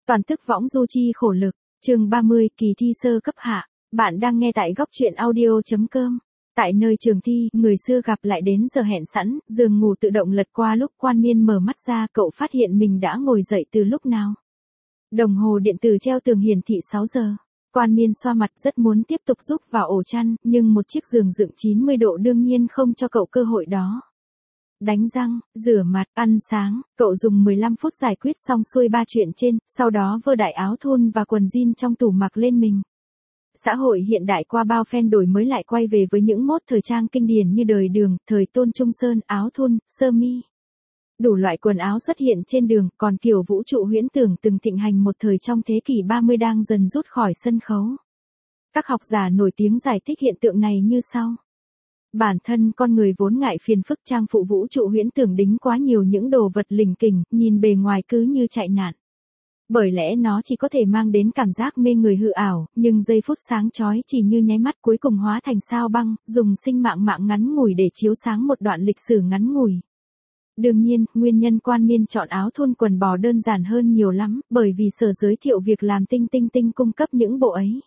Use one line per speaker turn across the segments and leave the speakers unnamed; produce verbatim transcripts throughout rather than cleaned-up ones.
Toàn tức võng du chi khổ lực, chương ba mươi, kỳ thi sơ cấp hạ. Bạn đang nghe tại góc truyện audio.com. Tại nơi trường thi, người xưa gặp lại đến giờ hẹn sẵn, giường ngủ tự động lật qua lúc Quan Miên mở mắt ra, cậu phát hiện mình đã ngồi dậy từ lúc nào. Đồng hồ điện tử treo tường hiển thị sáu giờ. Quan Miên xoa mặt rất muốn tiếp tục rúc vào ổ chăn, nhưng một chiếc giường dựng chín mươi độ đương nhiên không cho cậu cơ hội đó. Đánh răng, rửa mặt, ăn sáng, cậu dùng mười lăm phút giải quyết xong xuôi ba chuyện trên, sau đó vơ đại áo thun và quần jean trong tủ mặc lên mình. Xã hội hiện đại qua bao phen đổi mới lại quay về với những mốt thời trang kinh điển như đời Đường, thời Tôn Trung Sơn, áo thun, sơ mi. Đủ loại quần áo xuất hiện trên đường, còn kiểu vũ trụ huyễn tưởng từng thịnh hành một thời trong thế kỷ ba mươi đang dần rút khỏi sân khấu. Các học giả nổi tiếng giải thích hiện tượng này như sau. Bản thân con người vốn ngại phiền phức trang phụ vũ trụ huyễn tưởng đính quá nhiều những đồ vật lỉnh kỉnh, nhìn bề ngoài cứ như chạy nạn. Bởi lẽ nó chỉ có thể mang đến cảm giác mê người hư ảo, nhưng giây phút sáng chói chỉ như nháy mắt cuối cùng hóa thành sao băng, dùng sinh mạng mạng ngắn ngủi để chiếu sáng một đoạn lịch sử ngắn ngủi. Đương nhiên, nguyên nhân Quan Miên chọn áo thun quần bò đơn giản hơn nhiều lắm, bởi vì sở giới thiệu việc làm tinh tinh tinh cung cấp những bộ ấy.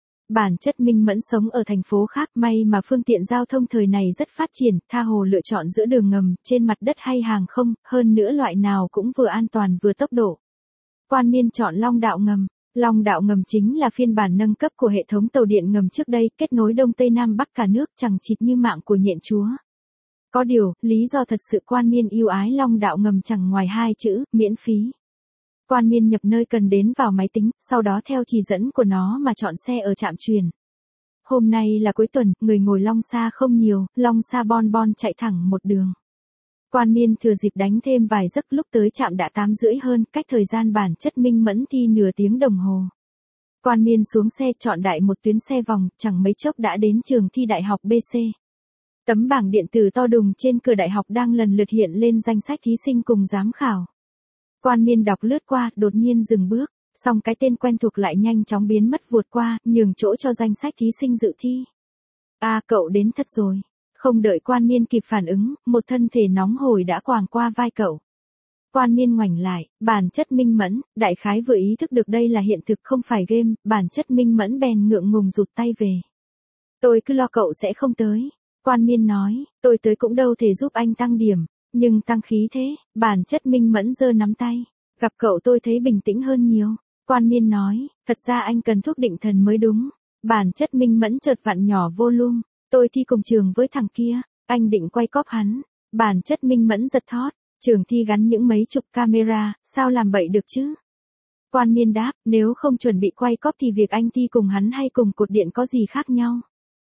Bản chất Minh Mẫn sống ở thành phố khác, may mà phương tiện giao thông thời này rất phát triển, tha hồ lựa chọn giữa đường ngầm, trên mặt đất hay hàng không, hơn nữa loại nào cũng vừa an toàn vừa tốc độ. Quan Miên chọn Long Đạo Ngầm. Long Đạo Ngầm chính là phiên bản nâng cấp của hệ thống tàu điện ngầm trước đây, kết nối Đông Tây Nam Bắc cả nước chẳng chịt như mạng của nhện chúa. Có điều, lý do thật sự Quan Miên yêu ái Long Đạo Ngầm chẳng ngoài hai chữ, miễn phí. Quan Miên nhập nơi cần đến vào máy tính, sau đó theo chỉ dẫn của nó mà chọn xe ở trạm truyền. Hôm nay là cuối tuần, người ngồi Long Xa không nhiều, Long Xa bon bon chạy thẳng một đường. Quan Miên thừa dịp đánh thêm vài giấc, lúc tới trạm đã tám rưỡi hơn, cách thời gian bản chất Minh Mẫn thi nửa tiếng đồng hồ. Quan Miên xuống xe chọn đại một tuyến xe vòng, chẳng mấy chốc đã đến trường thi đại học bê xê. Tấm bảng điện tử to đùng trên cửa đại học đang lần lượt hiện lên danh sách thí sinh cùng giám khảo. Quan Miên đọc lướt qua, đột nhiên dừng bước, song cái tên quen thuộc lại nhanh chóng biến mất vụt qua, nhường chỗ cho danh sách thí sinh dự thi. À, cậu đến thật rồi. Không đợi Quan Miên kịp phản ứng, một thân thể nóng hổi đã quàng qua vai cậu. Quan Miên ngoảnh lại, bản chất Minh Mẫn, đại khái vừa ý thức được đây là hiện thực không phải game, bản chất Minh Mẫn bèn ngượng ngùng rụt tay về. Tôi cứ lo cậu sẽ không tới. Quan Miên nói, tôi tới cũng đâu thể giúp anh tăng điểm, nhưng tăng khí thế, bản chất Minh Mẫn giơ nắm tay. Gặp cậu tôi thấy bình tĩnh hơn nhiều. Quan Miên nói, thật ra anh cần thuốc định thần mới đúng. Bản chất Minh Mẫn chợt vặn nhỏ volume. Tôi thi cùng trường với thằng kia, anh định quay cóp hắn. Bản chất Minh Mẫn giật thót, trường thi gắn những mấy chục camera, sao làm bậy được chứ? Quan Miên đáp, nếu không chuẩn bị quay cóp thì việc anh thi cùng hắn hay cùng cột điện có gì khác nhau?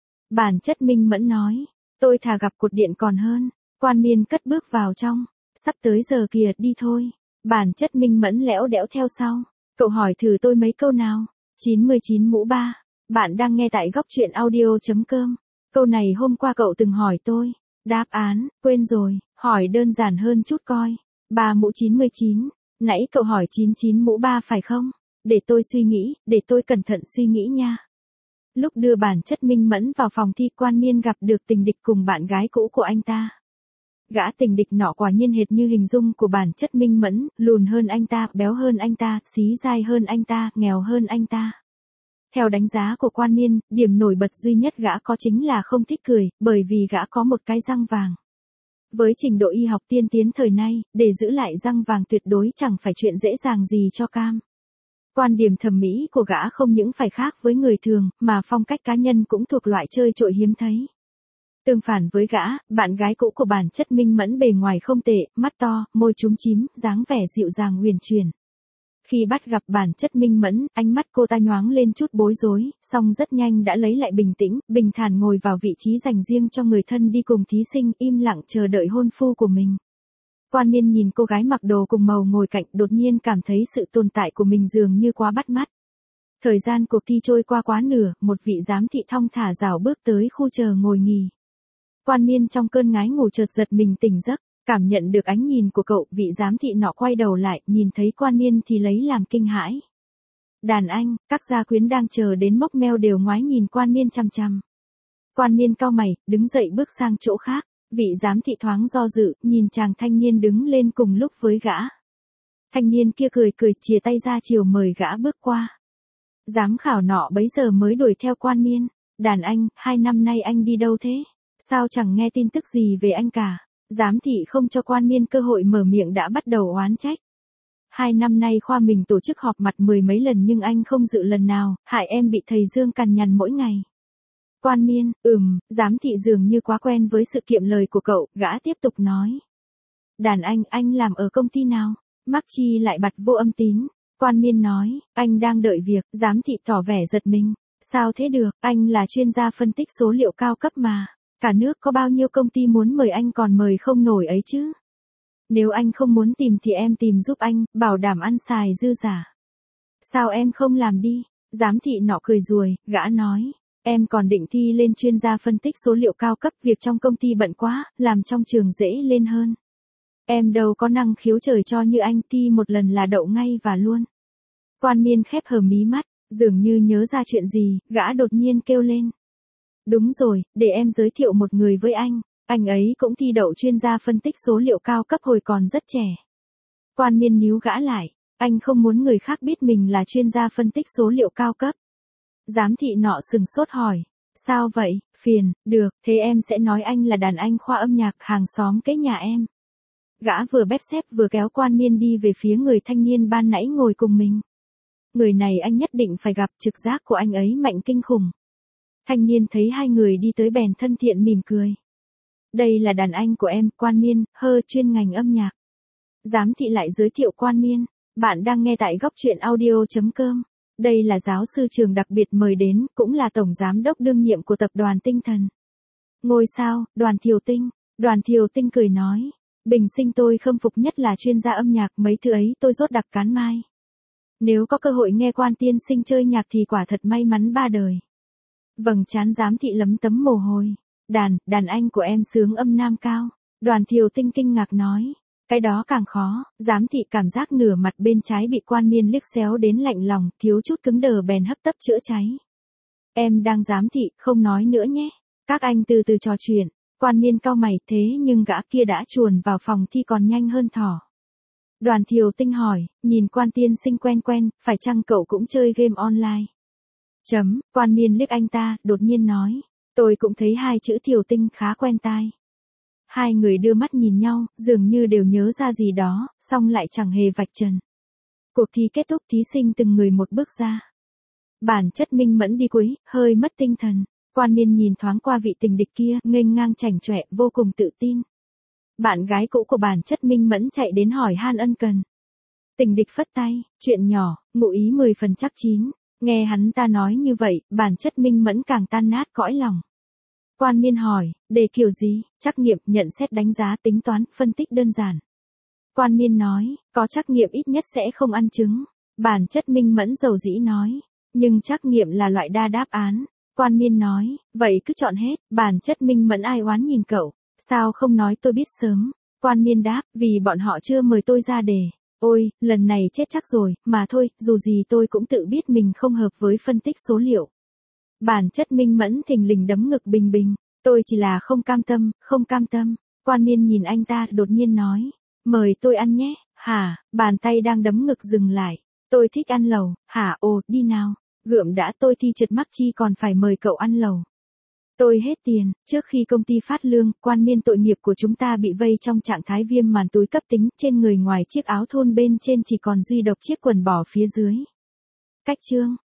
Bản chất Minh Mẫn nói, tôi thà gặp cột điện còn hơn. Quan Miên cất bước vào trong, sắp tới giờ kìa, đi thôi. Bản chất Minh Mẫn lẽo đẽo theo sau, cậu hỏi thử tôi mấy câu nào. chín mươi chín mũ ba, bạn đang nghe tại góc truyện audio.com. Câu này hôm qua cậu từng hỏi tôi. Đáp án, quên rồi, hỏi đơn giản hơn chút coi. Ba mũ chín mươi chín, nãy cậu hỏi chín mươi chín mũ ba phải không? Để tôi suy nghĩ, để tôi cẩn thận suy nghĩ nha. Lúc đưa bản chất Minh Mẫn vào phòng thi, Quan Miên gặp được tình địch cùng bạn gái cũ của anh ta. Gã tình địch nọ quả nhiên hệt như hình dung của bản chất Minh Mẫn, lùn hơn anh ta, béo hơn anh ta, xí dai hơn anh ta, nghèo hơn anh ta. Theo đánh giá của Quan Miên, điểm nổi bật duy nhất gã có chính là không thích cười, bởi vì gã có một cái răng vàng. Với trình độ y học tiên tiến thời nay, để giữ lại răng vàng tuyệt đối chẳng phải chuyện dễ dàng gì cho cam. Quan điểm thẩm mỹ của gã không những phải khác với người thường, mà phong cách cá nhân cũng thuộc loại chơi trội hiếm thấy. Tương phản với gã, bạn gái cũ của bản chất Minh Mẫn bề ngoài không tệ, mắt to, môi chúm chím, dáng vẻ dịu dàng huyền chuyển. Khi bắt gặp bản chất Minh Mẫn, ánh mắt cô ta nhoáng lên chút bối rối, song rất nhanh đã lấy lại bình tĩnh, bình thản ngồi vào vị trí dành riêng cho người thân đi cùng thí sinh, im lặng chờ đợi hôn phu của mình. Quan Miên nhìn cô gái mặc đồ cùng màu ngồi cạnh, đột nhiên cảm thấy sự tồn tại của mình dường như quá bắt mắt. Thời gian cuộc thi trôi qua quá nửa, một vị giám thị thong thả rảo bước tới khu chờ ngồi nghỉ. Quan Miên trong cơn ngái ngủ chợt giật mình tỉnh giấc, cảm nhận được ánh nhìn của cậu, vị giám thị nọ quay đầu lại, nhìn thấy Quan Miên thì lấy làm kinh hãi. Đàn anh, các gia quyến đang chờ đến mốc meo đều ngoái nhìn Quan Miên chằm chằm. Quan Miên cau mày, đứng dậy bước sang chỗ khác, vị giám thị thoáng do dự, nhìn chàng thanh niên đứng lên cùng lúc với gã. Thanh niên kia cười cười chìa tay ra chiều mời gã bước qua. Giám khảo nọ bấy giờ mới đuổi theo Quan Miên. Đàn anh, hai năm nay anh đi đâu thế? Sao chẳng nghe tin tức gì về anh cả? Giám thị không cho Quan Miên cơ hội mở miệng đã bắt đầu oán trách. Hai năm nay khoa mình tổ chức họp mặt mười mấy lần nhưng anh không dự lần nào, hại em bị thầy Dương cằn nhằn mỗi ngày. Quan Miên, ừm, giám thị dường như quá quen với sự kiệm lời của cậu, gã tiếp tục nói. Đàn anh, anh làm ở công ty nào? Mắc Chi lại bật vô âm tín. Quan Miên nói, anh đang đợi việc, giám thị tỏ vẻ giật mình. Sao thế được, anh là chuyên gia phân tích số liệu cao cấp mà. Cả nước có bao nhiêu công ty muốn mời anh còn mời không nổi ấy chứ. Nếu anh không muốn tìm thì em tìm giúp anh, bảo đảm ăn xài dư giả. Sao em không làm đi? Giám thị nọ cười ruồi, gã nói. Em còn định thi lên chuyên gia phân tích số liệu cao cấp, việc trong công ty bận quá, làm trong trường dễ lên hơn. Em đâu có năng khiếu trời cho như anh, thi một lần là đậu ngay và luôn. Quan Miên khép hờ mí mắt, dường như nhớ ra chuyện gì, gã đột nhiên kêu lên. Đúng rồi, để em giới thiệu một người với anh, anh ấy cũng thi đậu chuyên gia phân tích số liệu cao cấp hồi còn rất trẻ. Quan Miên níu gã lại, anh không muốn người khác biết mình là chuyên gia phân tích số liệu cao cấp. Giám thị nọ sừng sốt hỏi, sao vậy, phiền, được, thế em sẽ nói anh là đàn anh khoa âm nhạc hàng xóm kế nhà em. Gã vừa bép xép vừa kéo Quan Miên đi về phía người thanh niên ban nãy ngồi cùng mình. Người này anh nhất định phải gặp, trực giác của anh ấy mạnh kinh khủng. Thanh niên thấy hai người đi tới bèn thân thiện mỉm cười. Đây là đàn anh của em, Quan Miên, hơ chuyên ngành âm nhạc. Giám thị lại giới thiệu Quan Miên, bạn đang nghe tại góc truyện audio chấm com. Đây là giáo sư trường đặc biệt mời đến, cũng là tổng giám đốc đương nhiệm của tập đoàn Tinh Thần. Ngôi sao, Đoàn Thiều Tinh. Đoàn Thiều Tinh cười nói, bình sinh tôi khâm phục nhất là chuyên gia âm nhạc, mấy thứ ấy tôi rốt đặc cán mai. Nếu có cơ hội nghe Quan tiên sinh chơi nhạc thì quả thật may mắn ba đời. Vầng trán giám thị lấm tấm mồ hôi. Đàn, đàn anh của em sướng âm nam cao. Đoàn Thiều Tinh kinh ngạc nói. Cái đó càng khó, giám thị cảm giác nửa mặt bên trái bị Quan Miên liếc xéo đến lạnh lòng, thiếu chút cứng đờ bèn hấp tấp chữa cháy. Em đang giám thị, không nói nữa nhé. Các anh từ từ trò chuyện. Quan Miên cau mày, thế nhưng gã kia đã chuồn vào phòng thi còn nhanh hơn thỏ. Đoàn Thiều Tinh hỏi, nhìn Quan tiên sinh quen quen, phải chăng cậu cũng chơi game online? Chấm, Quan Miên liếc anh ta, đột nhiên nói, tôi cũng thấy hai chữ Thiều Tinh khá quen tai. Hai người đưa mắt nhìn nhau, dường như đều nhớ ra gì đó, song lại chẳng hề vạch trần. Cuộc thi kết thúc, thí sinh từng người một bước ra. Bản chất minh mẫn đi cuối, hơi mất tinh thần. Quan Miên nhìn thoáng qua vị tình địch kia, nghênh ngang chảnh chọe, vô cùng tự tin. Bạn gái cũ của bản chất minh mẫn chạy đến hỏi han ân cần. Tình địch phất tay, chuyện nhỏ, ngụ ý mười phần chắc chín. Nghe hắn ta nói như vậy, bản chất minh mẫn càng tan nát cõi lòng. Quan Miên hỏi, đề kiểu gì? Trắc nghiệm, nhận xét đánh giá, tính toán, phân tích đơn giản. Quan Miên nói, có trắc nghiệm ít nhất sẽ không ăn trứng. Bản chất minh mẫn dầu dĩ nói, nhưng trắc nghiệm là loại đa đáp án. Quan Miên nói, vậy cứ chọn hết. Bản chất minh mẫn ai oán nhìn cậu, sao không nói tôi biết sớm. Quan Miên đáp, vì bọn họ chưa mời tôi ra đề. Ôi, lần này chết chắc rồi, mà thôi, dù gì tôi cũng tự biết mình không hợp với phân tích số liệu. Bản chất minh mẫn thình lình đấm ngực bình bình, tôi chỉ là không cam tâm, không cam tâm. Quan Miên nhìn anh ta, đột nhiên nói, mời tôi ăn nhé. Hả? Bàn tay đang đấm ngực dừng lại. Tôi thích ăn lẩu. Hả? Ồ, đi nào. Gượm đã, tôi thi trượt Mắc Chi còn phải mời cậu ăn lẩu. Tôi hết tiền. Trước khi công ty phát lương, Quan Miên tội nghiệp của chúng ta bị vây trong trạng thái viêm màn túi cấp tính, trên người ngoài chiếc áo thun bên trên chỉ còn duy độc chiếc quần bò phía dưới. Cách chương